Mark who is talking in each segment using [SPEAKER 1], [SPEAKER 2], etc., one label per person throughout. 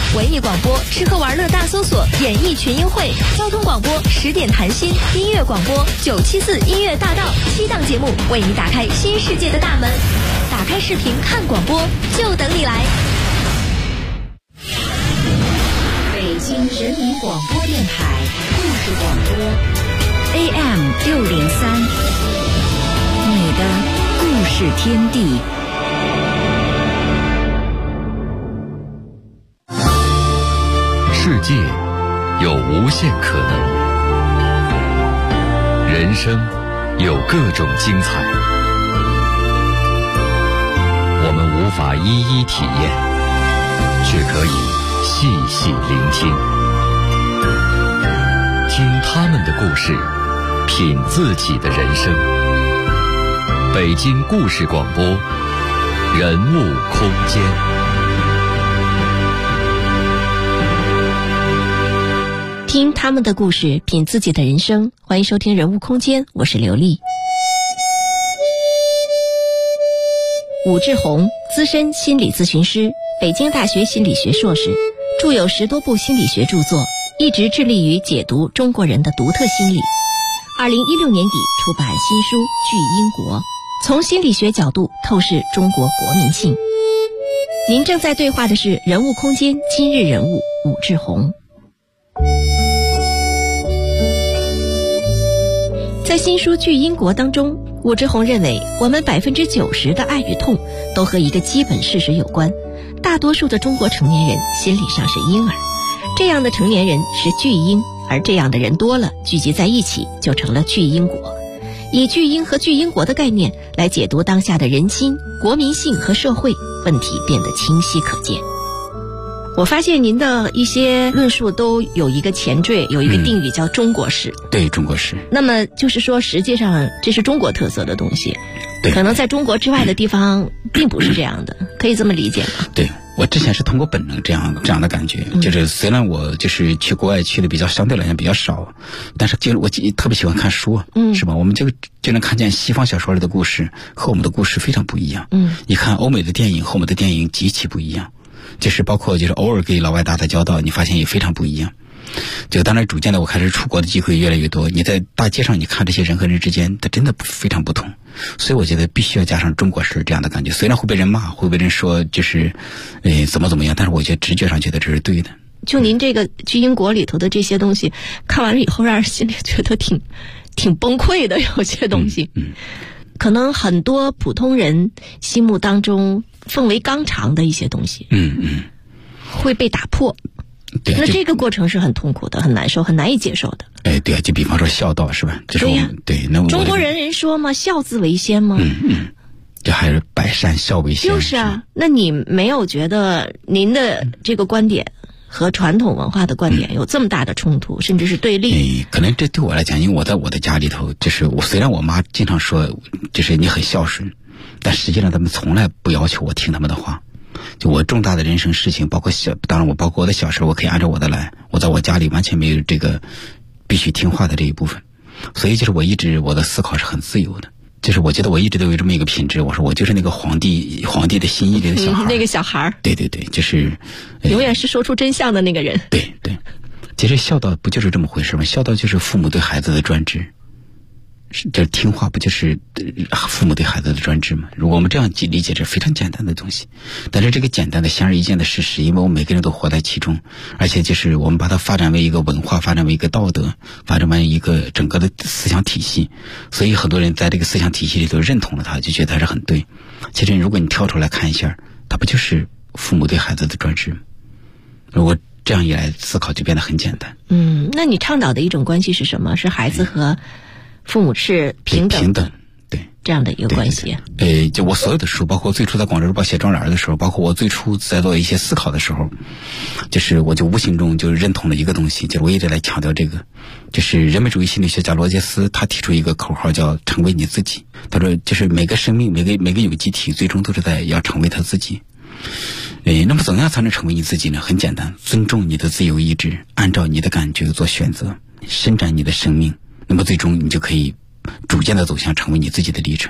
[SPEAKER 1] 文艺广播吃喝玩乐大搜索演艺群英会，交通广播10点谈心，音乐广播974音乐大道，7档节目为你打开新世界的大门。打开视频看广播，就等你来。
[SPEAKER 2] 北京人民广播电台故事广播 AM603，你的故事天地。
[SPEAKER 3] 世界有无限可能，人生有各种精彩，我们无法一一体验，却可以细细聆听，听他们的故事，品自己的人生。北京故事广播，人物空间。
[SPEAKER 1] 听他们的故事，品自己的人生。欢迎收听人物空间，我是刘丽。武志红，资深心理咨询师，北京大学心理学硕士，著有10多部心理学著作，一直致力于解读中国人的独特心理。2016年底出版新书《巨婴国》，从心理学角度透视中国国民性。您正在对话的是人物空间今日人物武志红。在新书《巨婴国》当中，武志红认为我们90%的爱与痛都和一个基本事实有关，大多数的中国成年人心理上是婴儿，这样的成年人是巨婴，而这样的人多了，聚集在一起就成了巨婴国。以巨婴和巨婴国的概念来解读当下的人心、国民性和社会，问题变得清晰可见。我发现您的一些论述都有一个前缀，有一个定语叫中国式。
[SPEAKER 4] 对，中国式。
[SPEAKER 1] 那么就是说，实际上这是中国特色的东西，
[SPEAKER 4] 对，
[SPEAKER 1] 可能在中国之外的地方并不是这样的，可以这么理解吗？
[SPEAKER 4] 对，我之前是通过本能这样的感觉，就是虽然我就是去国外去的比较相对来讲比较少，但是就是我特别喜欢看书，是吧？我们就能看见西方小说里的故事和我们的故事非常不一样。你看欧美的电影和我们的电影极其不一样。就是包括就是偶尔给老外打交道，你发现也非常不一样。就当然逐渐的我开始出国的机会越来越多，你在大街上你看这些人和人之间，它真的非常不同。所以我觉得必须要加上中国式这样的感觉，虽然会被人骂，会被人说就是怎么样，但是我觉得直觉上觉得这是对的。
[SPEAKER 1] 就您这个巨婴国里头的这些东西看完了以后，让人心里觉得挺崩溃的，有些东西可能很多普通人心目当中奉为纲常的一些东西会被打破。
[SPEAKER 4] 对，
[SPEAKER 1] 那这个过程是很痛苦的，很难受，很难以接受的。
[SPEAKER 4] 对啊，就比方说孝道是吧？
[SPEAKER 1] 对呀，
[SPEAKER 4] 对，那
[SPEAKER 1] 中国人说嘛，孝字为先嘛。
[SPEAKER 4] 这还是百善孝为先。
[SPEAKER 1] 就是啊，那你没有觉得您的这个观点和传统文化的观点有这么大的冲突，甚至是对立？
[SPEAKER 4] 可能这对我来讲，因为我在我的家里头，就是虽然我妈经常说就是你很孝顺，但实际上他们从来不要求我听他们的话。就我重大的人生事情，当然包括我的小事，我可以按照我的来。我在我家里完全没有这个必须听话的这一部分，所以就是我的思考是很自由的。就是我觉得我一直都有这么一个品质，我说我就是那个皇帝的心意里的小孩，
[SPEAKER 1] 那个小孩。对，
[SPEAKER 4] 就是
[SPEAKER 1] 永远是说出真相的那个人。
[SPEAKER 4] 对，其实孝道不就是这么回事吗？孝道就是父母对孩子的专制。这听话不就是父母对孩子的专制吗？如果我们这样理解，这非常简单的东西。但是这个简单的显而易见的事实，因为我们每个人都活在其中，而且就是我们把它发展为一个文化，发展为一个道德，发展为一个整个的思想体系，所以很多人在这个思想体系里头认同了它，就觉得它是很对。其实如果你跳出来看一下，它不就是父母对孩子的专制吗？如果这样一来思考，就变得很简单。
[SPEAKER 1] 那你倡导的一种关系是什么？是孩子和父母是平等，
[SPEAKER 4] 对，
[SPEAKER 1] 这样的一个关系。
[SPEAKER 4] 就我所有的书，包括最初在广州日报写专栏的时候，包括我最初在做一些思考的时候，就是我就无形中就认同了一个东西，就是我一直在强调这个，就是人本主义心理学家罗杰斯他提出一个口号叫成为你自己。他说就是每个生命每个有机体最终都是要成为他自己。那么怎样才能成为你自己呢？很简单，尊重你的自由意志，按照你的感觉做选择，伸展你的生命，那么最终你就可以逐渐的走向成为你自己的历程。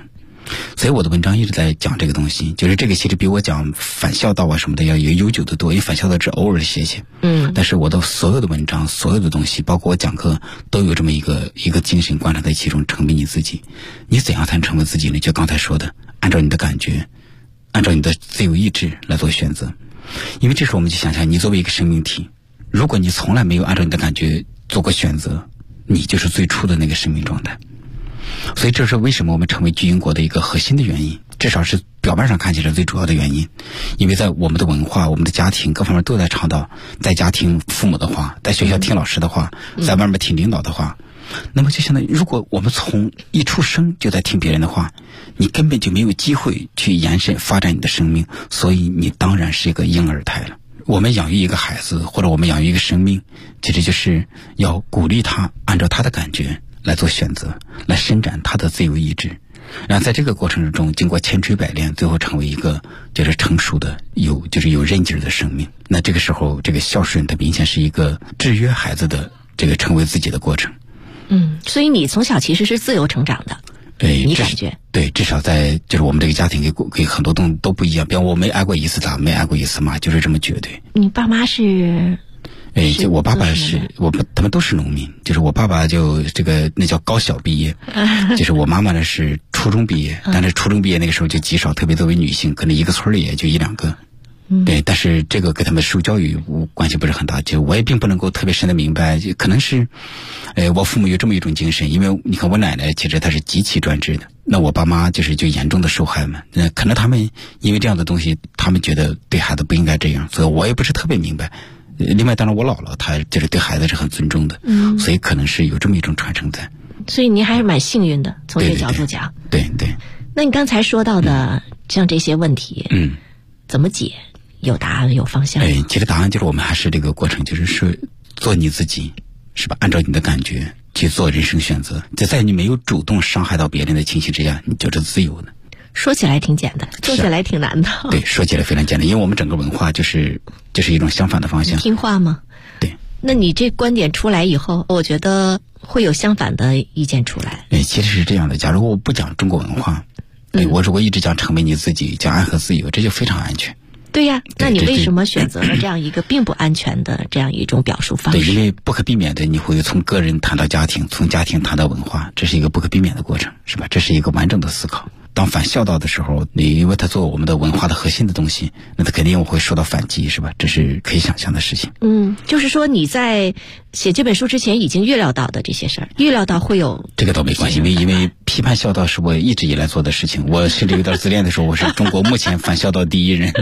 [SPEAKER 4] 所以我的文章一直在讲这个东西，就是这个其实比我讲反孝道啊什么的要悠久的多，因为反孝道只偶尔写写。但是我的所有的文章，所有的东西，包括我讲课，都有这么一个精神贯穿在其中，成为你自己。你怎样才能成为自己呢？就刚才说的，按照你的感觉，按照你的自由意志来做选择。因为这时候我们就想想，你作为一个生命体，如果你从来没有按照你的感觉做过选择，你就是最初的那个生命状态。所以这是为什么我们成为巨婴国的一个核心的原因，至少是表面上看起来最主要的原因。因为在我们的文化、我们的家庭各方面都在倡导，在家听父母的话，在学校听老师的话，在外面听领导的话。那么就相当于，如果我们从一出生就在听别人的话，你根本就没有机会去延伸发展你的生命，所以你当然是一个婴儿胎了。我们养育一个孩子，或者我们养育一个生命，其实就是要鼓励他按照他的感觉来做选择，来伸展他的自由意志，然后在这个过程之中，经过千锤百炼，最后成为一个就是成熟的有韧劲的生命。那这个时候，这个孝顺它明显是一个制约孩子的这个成为自己的过程。
[SPEAKER 1] 所以你从小其实是自由成长的。你感觉？对，
[SPEAKER 4] 至少在就是我们这个家庭给很多东西都不一样。比方我没挨过一次打，没挨过一次骂，就是这么绝对。
[SPEAKER 1] 你爸妈是？
[SPEAKER 4] 就我爸爸他们都是农民，就是我爸爸就那叫高小毕业，就是我妈妈呢是初中毕业，但是初中毕业那个时候就极少，特别作为女性，可能一个村里也就一两个。对，但是这个跟他们受教育关系不是很大，就我也并不能够特别深的明白，可能是，我父母有这么一种精神，因为你看我奶奶其实她是极其专制的，那我爸妈就严重的受害嘛，可能他们因为这样的东西，他们觉得对孩子不应该这样，所以我也不是特别明白。另外，当然我姥姥她就是对孩子是很尊重的，所以可能是有这么一种传承在。
[SPEAKER 1] 所以您还是蛮幸运的，从这个角度讲。
[SPEAKER 4] 对。
[SPEAKER 1] 那你刚才说到的像这些问题，怎么解？有答案有方向。
[SPEAKER 4] 其实答案就是我们还是这个过程，就是做你自己，是吧？按照你的感觉去做人生选择，在你没有主动伤害到别人的情形之下，你就是自由的。
[SPEAKER 1] 说起来挺简单，做起来挺难的。
[SPEAKER 4] 对，说起来非常简单，因为我们整个文化就是一种相反的方向。
[SPEAKER 1] 听话吗？
[SPEAKER 4] 对。
[SPEAKER 1] 那你这观点出来以后，我觉得会有相反的意见出来。
[SPEAKER 4] 其实是这样的，假如我不讲中国文化，我如果一直讲成为你自己，讲爱和自由，这就非常安全。
[SPEAKER 1] 对呀，那你为什么选择了这样一个并不安全的这样一种表述方式？
[SPEAKER 4] 对，因为不可避免的，你会从个人谈到家庭，从家庭谈到文化，这是一个不可避免的过程，是吧？这是一个完整的思考。当反孝道的时候，你因为它做我们的文化的核心的东西，那它肯定会受到反击，是吧？这是可以想象的事情。
[SPEAKER 1] 就是说你在写这本书之前已经预料到的这些事儿，预料到会有
[SPEAKER 4] 这个倒没关系，因为批判孝道是我一直以来做的事情。我甚至有点自恋的时候，我是中国目前反孝道第一人。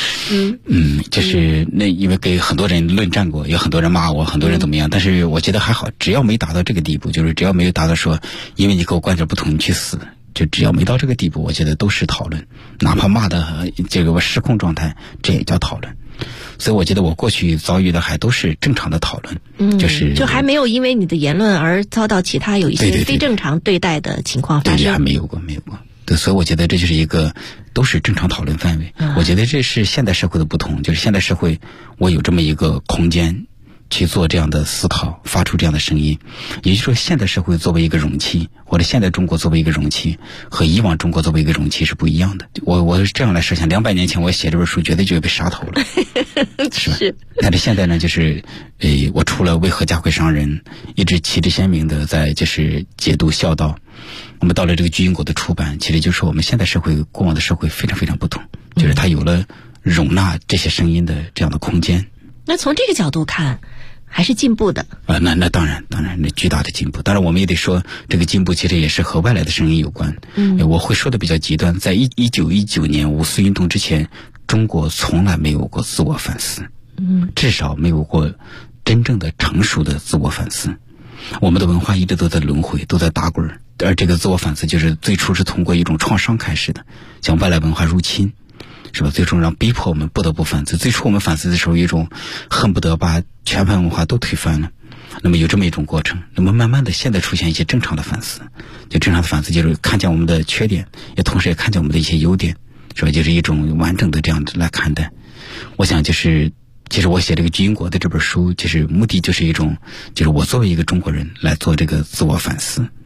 [SPEAKER 4] 就是因为给很多人论战过，有很多人骂我，很多人怎么样，但是我觉得还好，只要没达到这个地步，就是只要没有达到说因为你跟我观点不同你去死，就只要没到这个地步，我觉得都是讨论，哪怕骂的这个失控状态，这也叫讨论。所以我觉得我过去遭遇的还都是正常的讨论，
[SPEAKER 1] 就还没有因为你的言论而遭到其他有一些非正常对待的情况发生。
[SPEAKER 4] 对，还没有过。对，所以我觉得这就是一个都是正常讨论范围。我觉得这是现代社会的不同，就是现代社会我有这么一个空间去做这样的思考，发出这样的声音。也就是说，现代社会作为一个容器，或者现代中国作为一个容器，和以往中国作为一个容器是不一样的。我是这样来设想，200年前我写这本书绝对就被杀头了，是吧？但是现在呢，就是我除了为何家会伤人，一直旗帜鲜明的在就是解读孝道。我们到了这个巨婴国的出版，其实就是我们现代社会过往的社会非常非常不同，就是它有了容纳这些声音的这样的空间。
[SPEAKER 1] 那从这个角度看，还是进步的。
[SPEAKER 4] 那当然，那巨大的进步。当然，我们也得说，这个进步其实也是和外来的声音有关。我会说的比较极端，在1919年五四运动之前，中国从来没有过自我反思，至少没有过真正的成熟的自我反思。我们的文化一直都在轮回，都在打滚，而这个自我反思就是最初是通过一种创伤开始的，像外来文化入侵，是吧？最终让逼迫我们不得不反思。最初我们反思的时候，有一种恨不得把全盘文化都推翻了，那么有这么一种过程。那么慢慢的，现在出现一些正常的反思，就正常的反思就是看见我们的缺点，也同时也看见我们的一些优点，是吧？就是一种完整的这样来看待。我想其实我写这个巨婴国的这本书，其实目的就是一种，就是我作为一个中国人来做这个自我反思，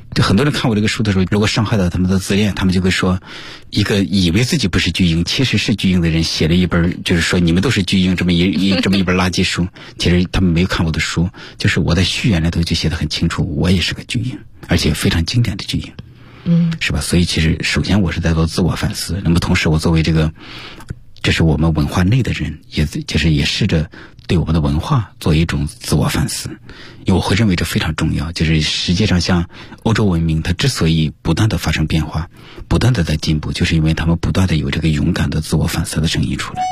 [SPEAKER 4] 就很多人看我这个书的时候，如果伤害到他们的自恋，他们就会说，一个以为自己不是巨婴，其实是巨婴的人写了一本，就是说你们都是巨婴这么一本垃圾书。其实他们没有看我的书，就是我在序言里头就写得很清楚，我也是个巨婴，而且非常经典的巨婴。是吧？所以其实首先我是在做自我反思，那么同时我作为这是我们文化内的人，也试着对我们的文化做一种自我反思，因为我会认为这非常重要。就是实际上像欧洲文明，它之所以不断的发生变化，不断的在进步，就是因为他们不断的有这个勇敢的自我反思的声音出来。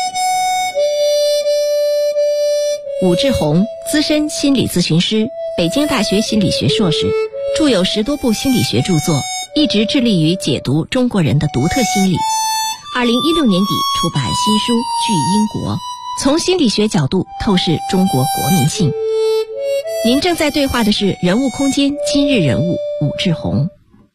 [SPEAKER 1] 武志红，资深心理咨询师，北京大学心理学硕士，著有10多部心理学著作，一直致力于解读中国人的独特心理。2016年底出版新书《巨婴国》，从心理学角度透视中国国民性。您正在对话的是人物空间今日人物武志红。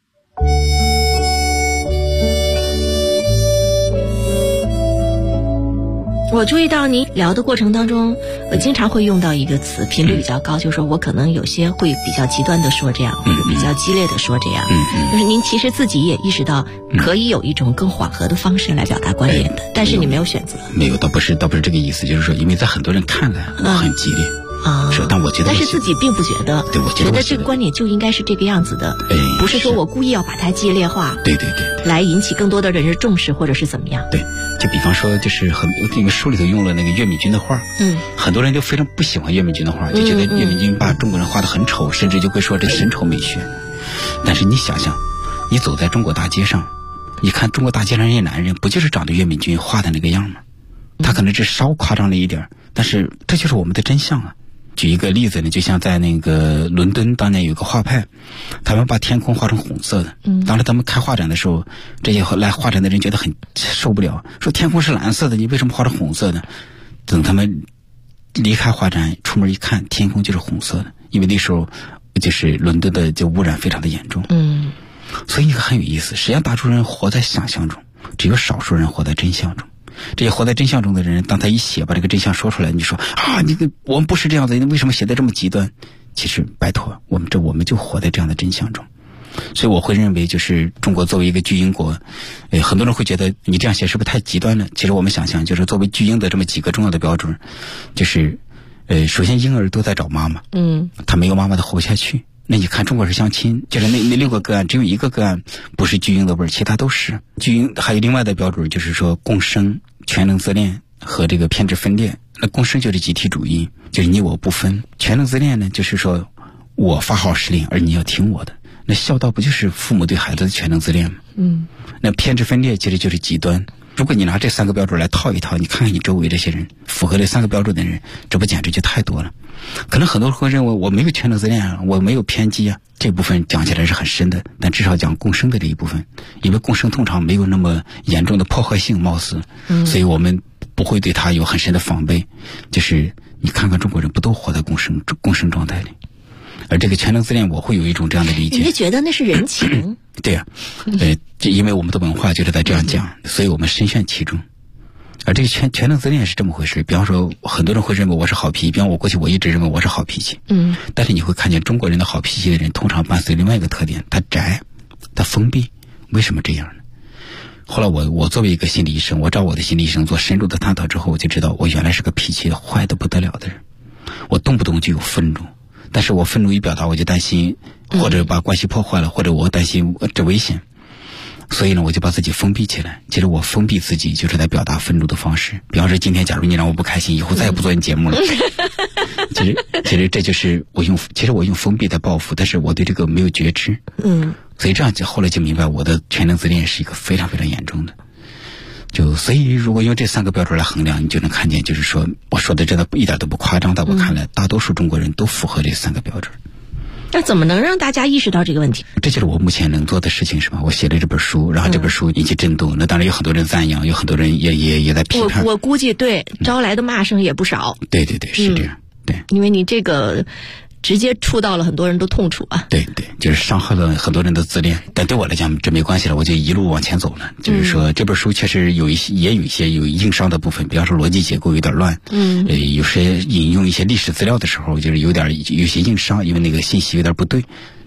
[SPEAKER 1] 我注意到您聊的过程当中，我经常会用到一个词，频率比较高，就是说我可能有些会比较极端的说这样，或者比较激烈的说这样。就是您其实自己也意识到可以有一种更缓和的方式来表达观点的，但是你没有选择。
[SPEAKER 4] 没有，倒不是这个意思，就是说，因为在很多人看来我很激烈。是，但我觉得，
[SPEAKER 1] 但是自己并不觉得，
[SPEAKER 4] 对，我
[SPEAKER 1] 觉得这个观点就应该是这个样子的，不是说我故意要把它激烈化，
[SPEAKER 4] 对，
[SPEAKER 1] 来引起更多的人的重视，或者是怎么样？
[SPEAKER 4] 对，就比方说，就是那个书里头用了那个岳敏君的画，很多人就非常不喜欢岳敏君的画，就觉得岳敏君把中国人画得很丑，甚至就会说这神丑美学。但是你想想，你走在中国大街上，你看中国大街上那些男人，不就是长得岳敏君画的那个样吗？他可能是稍夸张了一点，但是这就是我们的真相啊。举一个例子呢，就像在那个伦敦当年有个画派，他们把天空画成红色的。当时他们开画展的时候，这些来画展的人觉得很受不了，说天空是蓝色的，你为什么画成红色的？等他们离开画展出门一看，天空就是红色的，因为那时候就是伦敦的就污染非常的严重。所以很有意思，实际上大多数人活在想象中，只有少数人活在真相中。这些活在真相中的人，当他一写把这个真相说出来，你说啊，我们不是这样的，为什么写得这么极端？其实拜托，我们就活在这样的真相中。所以我会认为，就是中国作为一个巨婴国，很多人会觉得你这样写是不是太极端了？其实我们想想，就是作为巨婴的这么几个重要的标准，就是首先婴儿都在找妈妈，他没有妈妈他活不下去。那你看中国式相亲，就是那6个个案，只有1个个案不是巨婴的味儿，其他都是巨婴。还有另外的标准，就是说共生、全能自恋和这个偏执分裂。那共生就是集体主义，就是你我不分；全能自恋呢，就是说我发号施令，而你要听我的。那孝道不就是父母对孩子的全能自恋吗？那偏执分裂其实就是极端。如果你拿这3个标准来套一套，你看看你周围这些人符合这3个标准的人，这不简直就太多了。可能很多人会认为我没有全能自恋啊，我没有偏激啊，这部分讲起来是很深的，但至少讲共生的这一部分，因为共生通常没有那么严重的破坏性貌似，所以我们不会对它有很深的防备。就是你看看中国人不都活在共生状态里？而这个全能自恋，我会有一种这样的理解。
[SPEAKER 1] 你是觉得那是人情？
[SPEAKER 4] 对呀，因为我们的文化就是在这样讲，所以我们深陷其中。而这个全能自恋是这么回事。比方说，很多人会认为我是好脾气，比方我过去我一直认为我是好脾气。但是你会看见中国人的好脾气的人，通常伴随另外一个特点，他宅，他封闭。为什么这样呢？后来我作为一个心理医生，我找我的心理医生做深入的探讨之后，我就知道我原来是个脾气坏得不得了的人。我动不动就有愤怒，但是我愤怒一表达，我就担心或者把关系破坏了，或者我担心这危险，所以呢我就把自己封闭起来。其实我封闭自己就是在表达愤怒的方式。比方说今天假如你让我不开心，以后再也不做你节目了。其实这就是我用封闭在报复，但是我对这个没有觉知。所以这样后来就明白我的全能自恋是一个非常非常严重的。所以如果用这3个标准来衡量，你就能看见，就是说我说的真的一点都不夸张，在我看来大多数中国人都符合这3个标准。
[SPEAKER 1] 那怎么能让大家意识到这个问题？
[SPEAKER 4] 这就是我目前能做的事情，是吧？我写了这本书，然后这本书引起震动，那当然有很多人赞扬，有很多人也在批判。
[SPEAKER 1] 我估计对招来的骂声也不少。
[SPEAKER 4] 对，是这样。对，
[SPEAKER 1] 因为你这个直接触到了很多人的痛处啊。
[SPEAKER 4] 对，就是伤害了很多人的自恋。但对我来讲这没关系了，我就一路往前走了。就是说这本书确实有一些有硬伤的部分，比方说逻辑结构有点乱，有些引用一些历史资料的时候，就是有些硬伤，因为那个信息有点不对。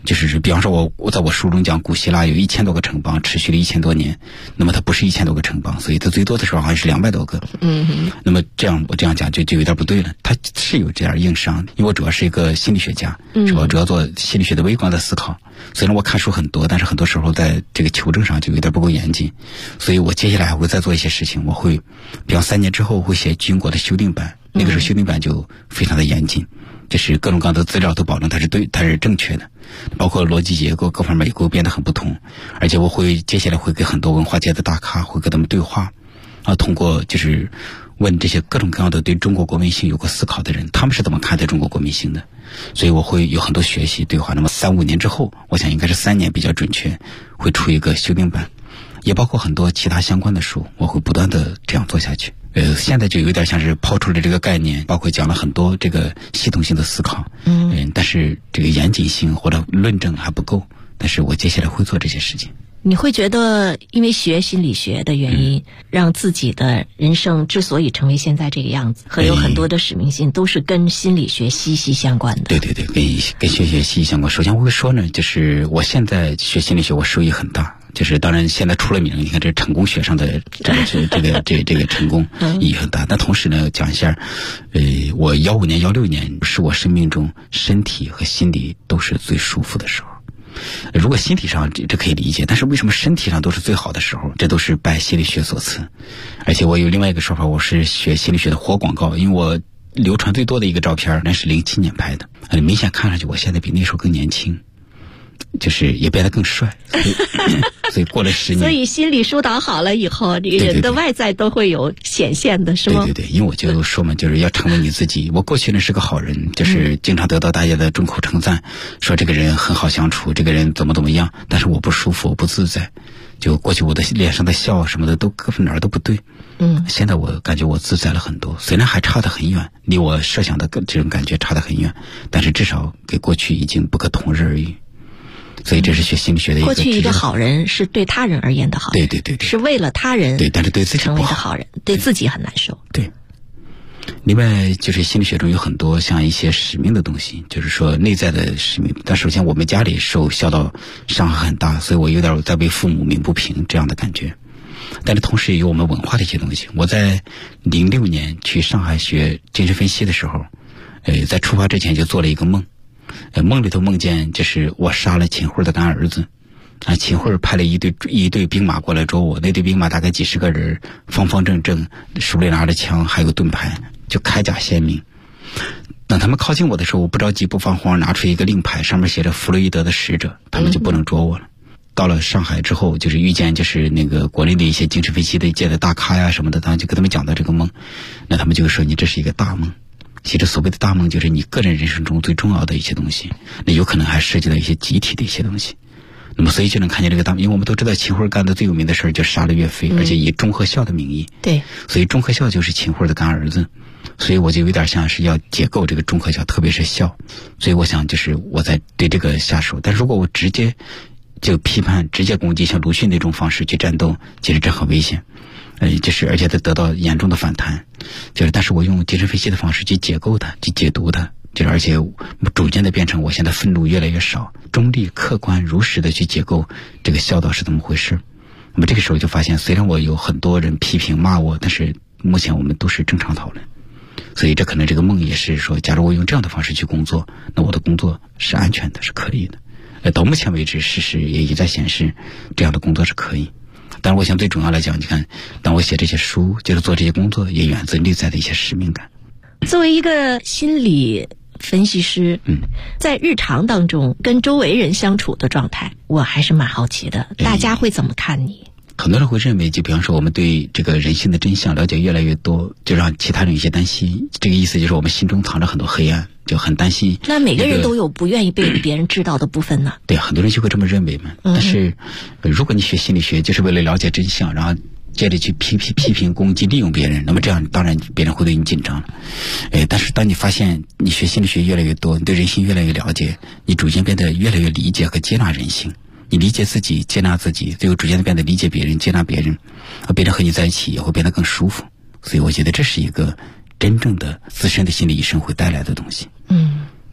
[SPEAKER 4] 就是比方说我在我书中讲，古希腊有1000多个城邦，持续了1000多年，那么它不是1000多个城邦，所以它最多的时候好像是200多个。那么我这样讲就有点不对了，它是有这样硬伤，因为我主要是一个心理学家，是吧？主要做心理学的微观的思考。虽然我看书很多，但是很多时候在这个求证上就有点不够严谨，所以我接下来还会再做一些事情。我会，比方3年之后会写军国的修订版，那个时候修订版就非常的严谨，就是各种各样的资料都保证它是正确的，包括逻辑结构各方面也会变得很不同。而且我接下来会跟很多文化界的大咖会跟他们对话，通过就是问这些各种各样的对中国国民性有过思考的人，他们是怎么看待中国国民性的。所以我会有很多学习对话。那么3-5年之后，我想应该是3年比较准确，会出一个修订版，也包括很多其他相关的书，我会不断的这样做下去。现在就有点像是抛出了这个概念，包括讲了很多这个系统性的思考，但是这个严谨性或者论证还不够，但是我接下来会做这些事情。
[SPEAKER 1] 你会觉得因为学心理学的原因，让自己的人生之所以成为现在这个样子，和有很多的使命性都是跟心理学息息相关的。
[SPEAKER 4] 对，跟学息息相关。首先我会说呢，就是我现在学心理学我收益很大，就是当然现在出了名，你看这成功学上的这个成功意义很大。但同时呢，讲一下，我15年、16年是我生命中身体和心理都是最舒服的时候。如果心体上这可以理解，但是为什么身体上都是最好的时候？这都是拜心理学所赐。而且我有另外一个说法，我是学心理学的活广告，因为我流传最多的一个照片那是07年拍的，明显看上去我现在比那时候更年轻，就是也变得更帅，所以过了10年，
[SPEAKER 1] 所以心理疏导好了以后，这个人的外在都会有显现的，是吗？
[SPEAKER 4] 对，因为我就说嘛，就是要成为你自己。我过去呢是个好人，就是经常得到大家的众口称赞，说这个人很好相处，这个人怎么样，但是我不舒服，我不自在。就过去我的脸上的笑什么的都各分哪儿都不对。现在我感觉我自在了很多，虽然还差得很远，离我设想的这种感觉差得很远，但是至少跟过去已经不可同日而语。所以这是学心理学的一个。
[SPEAKER 1] 过去一个好人是对他人而言的好人，
[SPEAKER 4] 对，
[SPEAKER 1] 是为了他人，
[SPEAKER 4] 对，但是对自己
[SPEAKER 1] 成为一个好人，对自己很难受。
[SPEAKER 4] 对。另外就是心理学中有很多像一些使命的东西，就是说内在的使命。但首先我们家里受孝道伤害很大，所以我有点在为父母鸣不平这样的感觉。但是同时也有我们文化的一些东西。我在06年去上海学精神分析的时候，在出发之前就做了一个梦，梦里头梦见就是我杀了秦桧的干儿子，秦桧派了一队兵马过来捉我，那队兵马大概几十个人，方方正正，手里拿着枪，还有盾牌，就铠甲鲜明。等他们靠近我的时候，我不着急不慌慌拿出一个令牌，上面写着弗洛伊德的使者，他们就不能捉我了。到了上海之后，就是遇见就是那个国内的一些精神分析的界的大咖呀什么的，当然就跟他们讲到这个梦，那他们就说你这是一个大梦。其实所谓的大梦就是你个人人生中最重要的一些东西，那有可能还涉及到一些集体的一些东西。那么所以就能看见这个大梦，因为我们都知道秦桧干的最有名的事儿就杀了岳飞，而且以钟和孝的名义。
[SPEAKER 1] 对，
[SPEAKER 4] 所以钟和孝就是秦桧的干儿子，所以我就有点像是要解构这个钟和孝，特别是孝。所以我想就是我在对这个下手，但如果我直接就批判、直接攻击，像鲁迅那种方式去战斗，其实这很危险。就是而且它得到严重的反弹，就是但是我用精神分析的方式去解构它，去解读它，就是而且逐渐的变成我现在愤怒越来越少，中立、客观、如实的去解构这个孝道是怎么回事。那么这个时候就发现，虽然我有很多人批评骂我，但是目前我们都是正常讨论。所以这可能这个梦也是说，假如我用这样的方式去工作，那我的工作是安全的，是可以的。到目前为止，事实也一再显示，这样的工作是可以。但是我想最重要来讲，你看，当我写这些书，就是做这些工作，也源自内在的一些使命感。
[SPEAKER 1] 作为一个心理分析师，在日常当中跟周围人相处的状态，我还是蛮好奇的，大家会怎么看你？
[SPEAKER 4] 很多人会认为，就比方说我们对这个人性的真相了解越来越多，就让其他人有些担心。这个意思就是我们心中藏着很多黑暗，就很担心。
[SPEAKER 1] 那每个人都有不愿意被别人知道的部分呢？
[SPEAKER 4] 对，很多人就会这么认为嘛。但是如果你学心理学就是为了了解真相，然后接着去批评、攻击、利用别人，那么这样当然别人会对你紧张了。但是当你发现你学心理学越来越多，你对人性越来越了解，你逐渐变得越来越理解和接纳人性。你理解自己，接纳自己，最后逐渐的变得理解别人，接纳别人，别人和你在一起也会变得更舒服。所以我觉得这是一个真正的自身的心理医生会带来的东西。那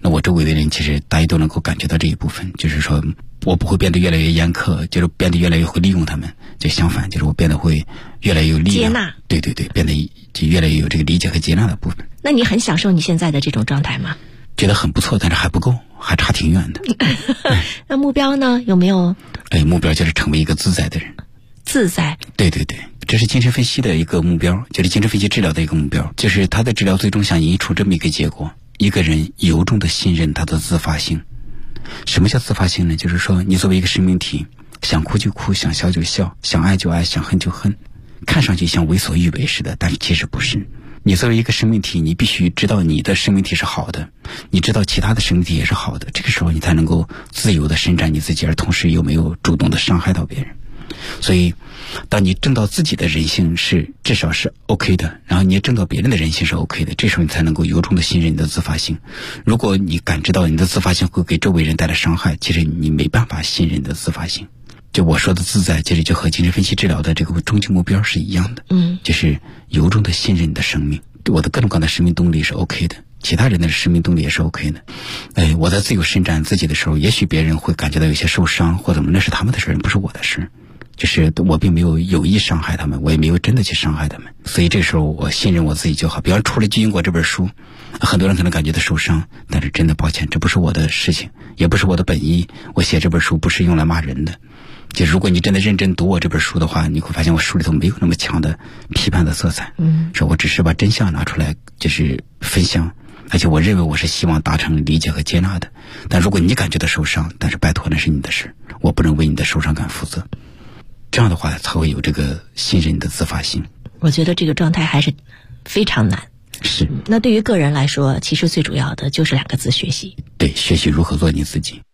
[SPEAKER 4] 那我周围的人其实大家都能够感觉到这一部分，就是说我不会变得越来越严苛，就是变得越来越会利用他们，就相反，就是我变得会越来越有力量，
[SPEAKER 1] 接纳，
[SPEAKER 4] 对对对，变得就越来越有这个理解和接纳的部分。
[SPEAKER 1] 那你很享受你现在的这种状态吗？
[SPEAKER 4] 觉得很不错，但是还不够，还差挺远的。
[SPEAKER 1] 那目标呢？有没有？
[SPEAKER 4] 目标就是成为一个自在的人。
[SPEAKER 1] 自在？
[SPEAKER 4] 对对对，这是精神分析的一个目标，就是精神分析治疗的一个目标，就是他的治疗最终想引出这么一个结果：一个人由衷的信任他的自发性。什么叫自发性呢？就是说，你作为一个生命体，想哭就哭，想笑就笑，想爱就爱，想恨就恨，看上去像为所欲为似的，但是其实不是。你作为一个生命体，你必须知道你的生命体是好的，你知道其他的生命体也是好的，这个时候你才能够自由的伸展你自己，而同时又没有主动的伤害到别人。所以当你证到自己的人性是至少是 OK 的，然后你也证到别人的人性是 OK 的，这时候你才能够由衷的信任你的自发性。如果你感知到你的自发性会给周围人带来伤害，其实你没办法信任你的自发性。就我说的自在，其实就和精神分析治疗的这个终极目标是一样的，就是由衷的信任你的生命。我的各种各样的生命动力是 OK 的，其他人的生命动力也是 OK 的。我在自由伸展自己的时候，也许别人会感觉到有些受伤或怎么，那是他们的事，不是我的事。就是我并没有有意伤害他们，我也没有真的去伤害他们，所以这时候我信任我自己就好。比方出了《巨婴国》这本书，很多人可能感觉到受伤，但是真的抱歉，这不是我的事情，也不是我的本意。我写这本书不是用来骂人的。就如果你真的认真读我这本书的话，你会发现我书里头没有那么强的批判的色彩，说我只是把真相拿出来就是分享，而且我认为我是希望达成理解和接纳的。但如果你感觉到受伤，但是拜托那是你的事，我不能为你的受伤感负责。这样的话才会有这个信任的自发性。
[SPEAKER 1] 我觉得这个状态还是非常难。
[SPEAKER 4] 是。
[SPEAKER 1] 那对于个人来说，其实最主要的就是2个字：学习。
[SPEAKER 4] 对，学习如何做你自己。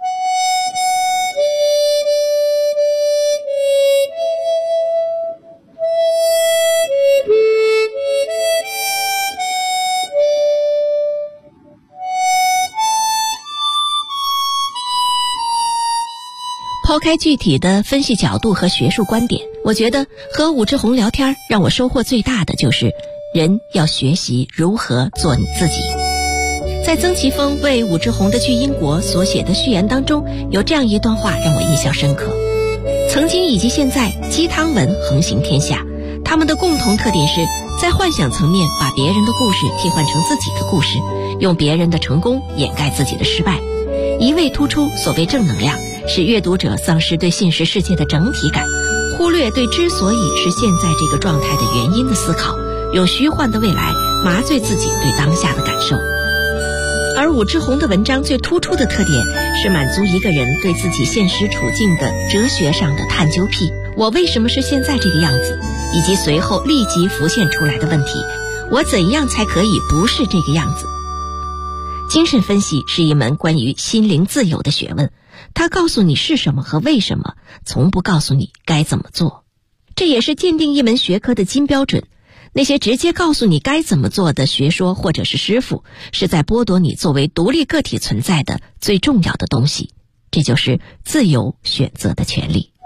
[SPEAKER 1] 抛开具体的分析角度和学术观点，我觉得和武志红聊天让我收获最大的就是人要学习如何做你自己。在曾奇峰为武志红的《巨婴国》所写的序言当中，有这样一段话让我印象深刻：曾经以及现在，鸡汤文横行天下，他们的共同特点是在幻想层面把别人的故事替换成自己的故事，用别人的成功掩盖自己的失败，一味突出所谓正能量，使阅读者丧失对现实世界的整体感，忽略对之所以是现在这个状态的原因的思考，用虚幻的未来麻醉自己对当下的感受。而武志红的文章最突出的特点是满足一个人对自己现实处境的哲学上的探究癖。我为什么是现在这个样子，以及随后立即浮现出来的问题，我怎样才可以不是这个样子。精神分析是一门关于心灵自由的学问，它告诉你是什么和为什么，从不告诉你该怎么做。这也是鉴定一门学科的金标准。那些直接告诉你该怎么做的学说或者是师傅，是在剥夺你作为独立个体存在的最重要的东西，这就是自由选择的权利。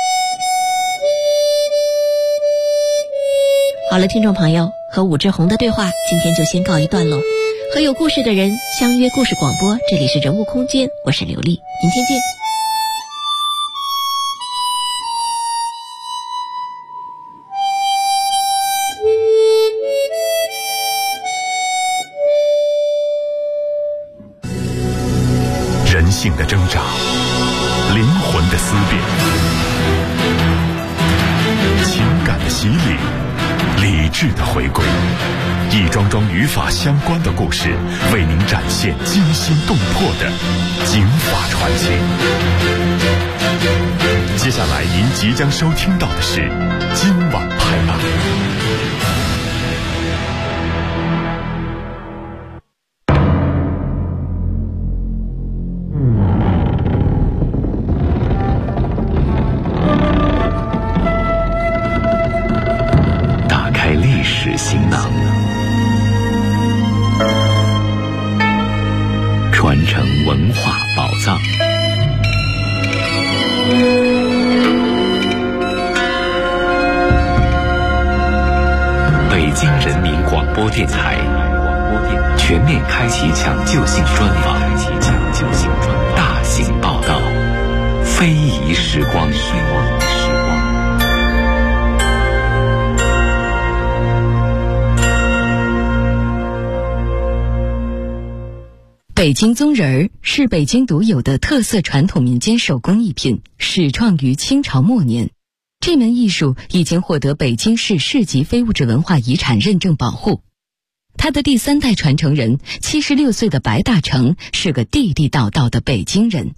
[SPEAKER 1] 好了，听众朋友，和武志红的对话今天就先告一段落。和有故事的人相约故事广播，这里是人物空间，我是刘丽，明天见。
[SPEAKER 5] 人性的挣扎，灵魂的思辨，情感的洗礼，理智的回归，一桩桩与法相关的故事，为您展现惊心动魄的警法传奇。接下来您即将收听到的是今晚拍案。行囊，传承文化宝藏。北京人民广播电台，
[SPEAKER 3] 全面开启抢救性专访，大型报道，非遗时光。
[SPEAKER 6] 北京宗人儿是北京独有的特色传统民间手工艺品，始创于清朝末年。这门艺术已经获得北京市市级非物质文化遗产认证保护。他的第3代传承人76岁的白大成是个地地道道的北京人。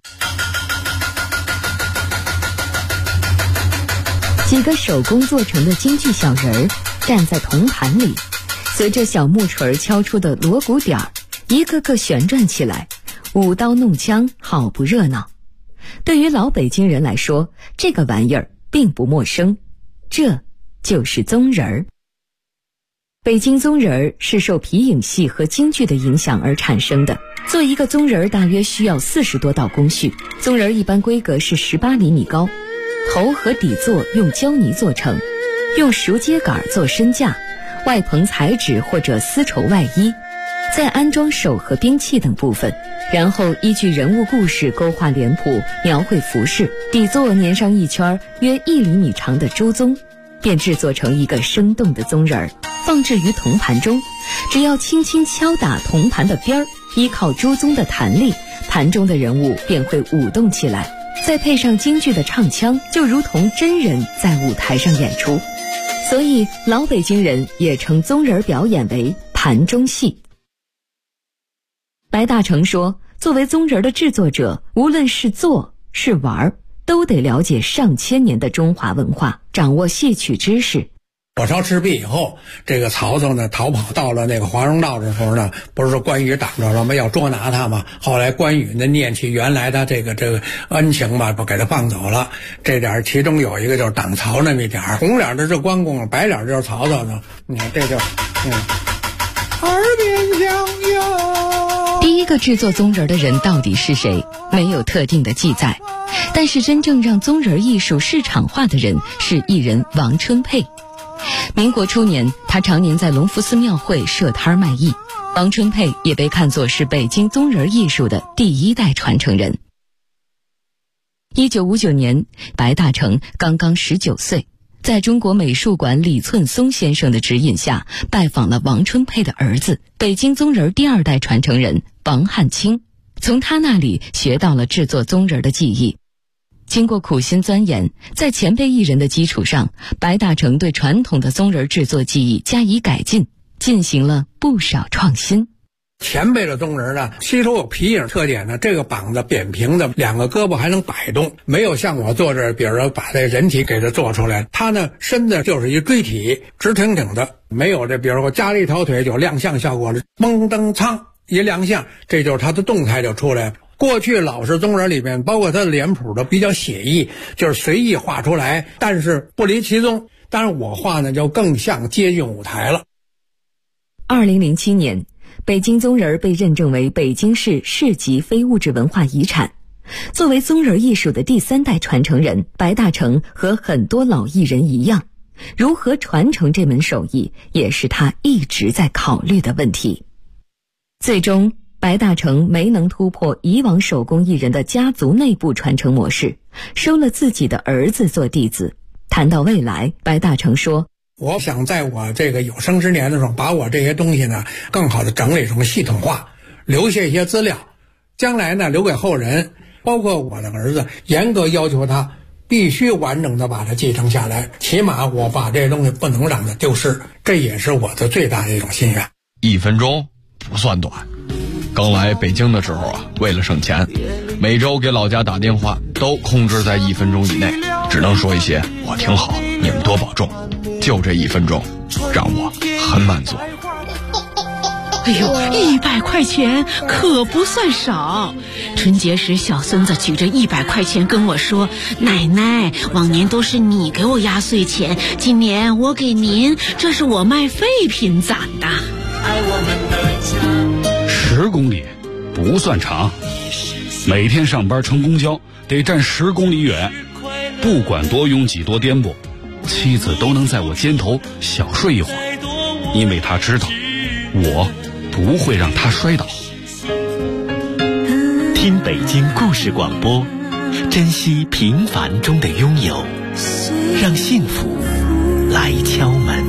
[SPEAKER 6] 几个手工做成的京剧小人儿站在铜盘里，随着小木锤敲出的锣鼓点儿，一个个旋转起来，舞刀弄枪，好不热闹。对于老北京人来说，这个玩意儿并不陌生，这就是宗人儿。北京宗人儿是受皮影戏和京剧的影响而产生的。做一个宗人儿大约需要40多道工序，宗人儿一般规格是18厘米高，头和底座用胶泥做成，用熟秸秆做身架，外棚彩纸或者丝绸外衣，再安装手和兵器等部分，然后依据人物故事勾画脸谱，描绘服饰，底座粘上一圈约1厘米长的猪鬃，便制作成一个生动的宗人儿，放置于铜盘中。只要轻轻敲打铜盘的边儿，依靠猪鬃的弹力，盘中的人物便会舞动起来，再配上京剧的唱腔，就如同真人在舞台上演出。所以老北京人也称宗人表演为盘中戏。白大成说，作为宗人的制作者，无论是做是玩，都得了解上千年的中华文化，掌握戏曲知识。
[SPEAKER 7] 火烧赤壁以后，这个曹操呢逃跑到了那个华容道的时候呢，不是说关羽挡着了吗？要捉拿他嘛。后来关羽呢念起原来的这个恩情嘛，不给他放走了。这点其中有一个就是挡曹那么一点，红脸的是关公，白脸就是曹操呢。你看这就耳边响哟。
[SPEAKER 6] 第一个制作宗人的人到底是谁？没有特定的记载，但是真正让宗人艺术市场化的人是艺人王春佩。民国初年，他常年在隆福寺庙会设摊卖艺。王春佩也被看作是北京宗人艺术的第1代传承人。1959年，白大成刚刚19岁，在中国美术馆李寸松先生的指引下，拜访了王春佩的儿子，北京宗人第2代传承人王汉卿，从他那里学到了制作宗人的技艺。经过苦心钻研，在前辈艺人的基础上，白大成对传统的宗人制作技艺加以改进，进行了不少创新。
[SPEAKER 7] 前辈的宗人呢，吸收有皮影特点呢，这个膀子扁平的，2个胳膊还能摆动，没有像我做这，比如说把这人体给它做出来，他呢身子就是一锥体，直挺挺的，没有这，比如说加了一条腿就亮相效果了，蒙登苍一亮相，这就是他的动态就出来了。过去老式宗人里面，包括他的脸谱都比较写意，就是随意画出来，但是不离其宗。当然我画呢就更像接近舞台了。
[SPEAKER 6] 2007年，北京宗人被认证为北京市市级非物质文化遗产。作为宗人艺术的第3代传承人，白大成和很多老艺人一样，如何传承这门手艺，也是他一直在考虑的问题。最终，白大成没能突破以往手工艺人的家族内部传承模式，收了自己的儿子做弟子。谈到未来，白大成说，
[SPEAKER 7] 我想在我这个有生之年的时候，把我这些东西呢更好的整理成系统化，留下一些资料，将来呢留给后人，包括我的儿子，严格要求他必须完整的把它继承下来，起码我把这些东西不能让它丢失，这也是我的最大的一种心愿。
[SPEAKER 8] 1分钟不算短。刚来北京的时候啊，为了省钱，每周给老家打电话都控制在1分钟以内，只能说一些我挺好，你们多保重，就这1分钟让我很满足。
[SPEAKER 9] 哎呦，100块钱可不算少。春节时小孙子举着100块钱跟我说，奶奶，往年都是你给我压岁钱，今年我给您，这是我卖废品攒的。
[SPEAKER 10] 10公里不算长，每天上班乘公交得站10公里远，不管多拥挤多颠簸，妻子都能在我肩头小睡一会儿，因为她知道我不会让他摔倒。
[SPEAKER 11] 听北京故事广播，珍惜平凡中的拥有，让幸福来敲门。